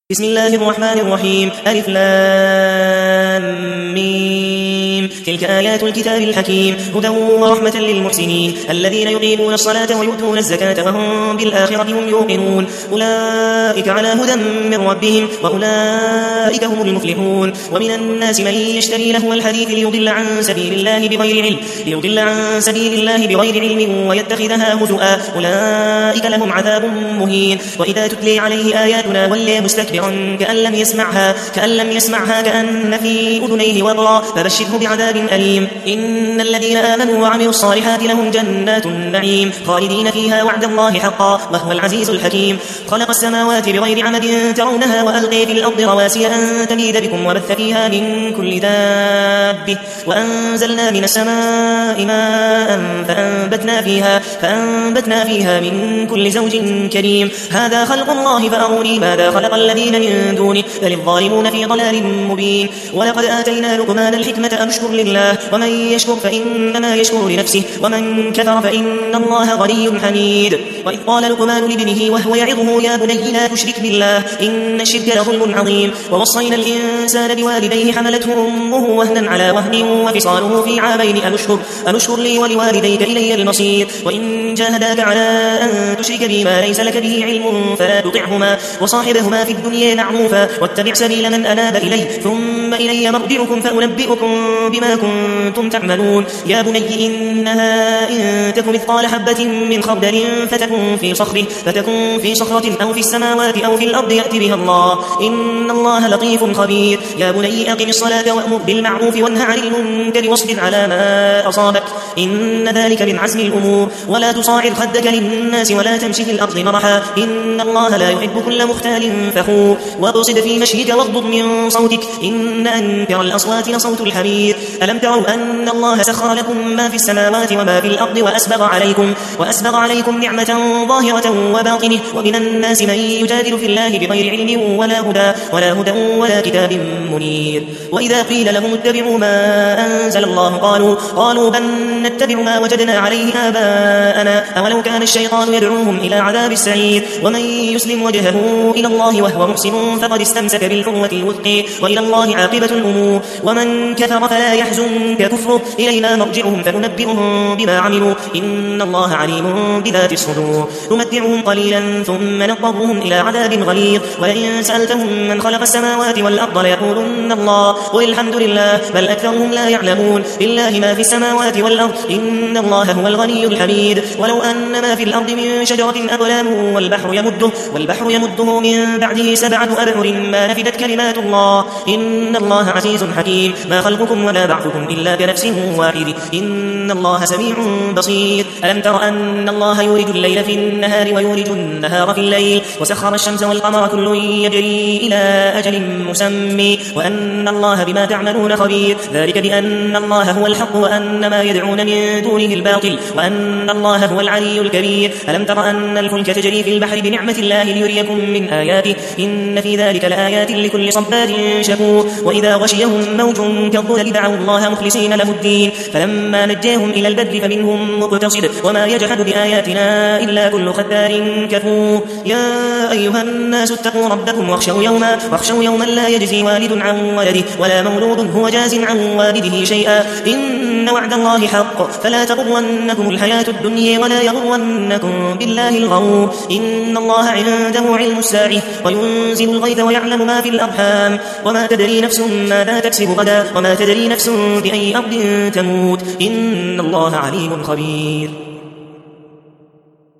بسم الله الرحمن الرحيم. ألف لام ميم. تلك آيات الكتاب الحكيم هدى ورحمة للمحسنين الذين يقيمون الصلاة ويؤتون الزكاة وهم بالآخرة هم يوقنون أولئك على هدى من ربهم وأولئك هم المفلحون. ومن الناس من يشتري لهو الحديث ليضل عن سبيل الله بغير علم ويتخذها هزؤا أولئك لهم عذاب مهين. وإذا تتلي عليه آياتنا ولي مستكبرا كأن لم يسمعها كأن في أذنيه وقرا فبشره بعذاب أليم. إن الذين آمنوا وعملوا الصالحات لهم جنات النعيم خالدين فيها وعد الله حقا وهو العزيز الحكيم. خلق السماوات بغير عمد ترونها وألقي في الأرض رواسي أن تميد بكم وبث فيها من كل دابة وأنزلنا من السماء ماء فأنبتنا فيها من كل زوج كريم. هذا خلق الله فأروني ماذا خلق الذين من دونه بل الظالمون في ضلال مبين. ولقد آتينا لقمان الحكمة أن اشكر لله ومن يشكر فإنما يشكر لنفسه ومن كفر فإن الله غني حميد. وإذ قال لقمان لابنه وهو يعظه يا بني لا تشرك بالله إن الشرك لظلم عظيم. ووصينا الإنسان بوالديه حملته أمه وهنا على وهن وفصاله في عامين أن اشكر لي ولوالديك إلي المصير. وإن جاهداك على أن تشرك بي ما ليس لك به علم فلا تطعهما وصاحبهما في الدنيا معروفا واتبع سبيل من أناب إلي ثم إلي مرجعكم فأنبئكم بما كنتم تعملون. يا بني إنها إن تك مثقال حبة من خردل فتكن في صخرة أو في السماوات أو في الأرض يأتي بها الله إن الله لطيف خبير. يا بني أقم الصلاة وأمر بالمعروف وانه عن المنكر واصبر على ما أصابك إن ذلك من عزم الأمور. ولا تصاعر خدك للناس ولا تمشي في الأرض مرحا إن الله لا يحب كل مختال فخور. واقصد في مشيك واغضض من صوتك إن أنكر الأصوات لصوت الحمير. ألم تروا أن الله سخر لكم ما في السماوات وما في الأرض وأسبغ عليكم نعمة ظاهرة وباطنة. ومن الناس من يجادل في الله بغير علم ولا هدى ولا كتاب منير. وإذا قيل لهم اتبعوا ما أنزل الله قالوا بل نتبع ما وجدنا عليه آباءنا أولو كان الشيطان يدعوهم إلى عذاب السعير. ومن يسلم وجهه إلى الله وهو محسن فقد استمسك بالعروة الوثقى وإلى الله عاقبة الأمور. ومن كفر فلا يحزنك كفره إلينا مرجعهم فننبئهم بما عملوا إن الله عليم بذات الصدور. نمتعهم قليلا ثم نضطرهم إلى عذاب غليظ. ولئن سألتهم من خلق السماوات والأرض ليقولن الله قل الحمد لله بل أكثرهم لا يعلمون. لله ما في السماوات والأرض إن الله هو الغني الحميد. ولو أن ما في الأرض من شجرة أقلام والبحر يمده من بعده 7 أبحر ما نفدت كلمات الله إن الله عزيز حكيم. ما خلقكم ولا بعثكم إلا كنفس واحد إن الله سميع بصير. ألم تر أن الله يولج الليل في النهار ويولج النهار في الليل وسخر الشمس والقمر كل يجري إلى أجل مسمى وأن الله بما تعملون خبير. ذلك بأن الله هو الحق وأن ما يدعون من دونه الباطل وأن الله هو العلي الكبير. ألم تر أن الفلك تجري في البحر بنعمة الله ليريكم من آياته إن في ذلك لآيات لكل صبار شكور. وإذا غشيهم موج كالظلل دعوا الله مخلصين له الدين فلما نجاهم إلى البر فمنهم مقتصد وما يجحد بآياتنا إلا كل ختار كفور. يا أيها الناس اتقوا ربكم واخشوا يوما لا يجزي والد عن ولده ولا مولود هو جاز عن والده شيئا إن وعد الله حق فلا تغرنكم الحياة الدنيا ولا يغرنكم بالله الغرور. إن الله عنده علم الساعة وينزل الغيث ويعلم ما في الأرحام وما تدري نفس ماذا تكسب غدا وما تدري نفس بأي أرض تموت إن الله عليم خبير.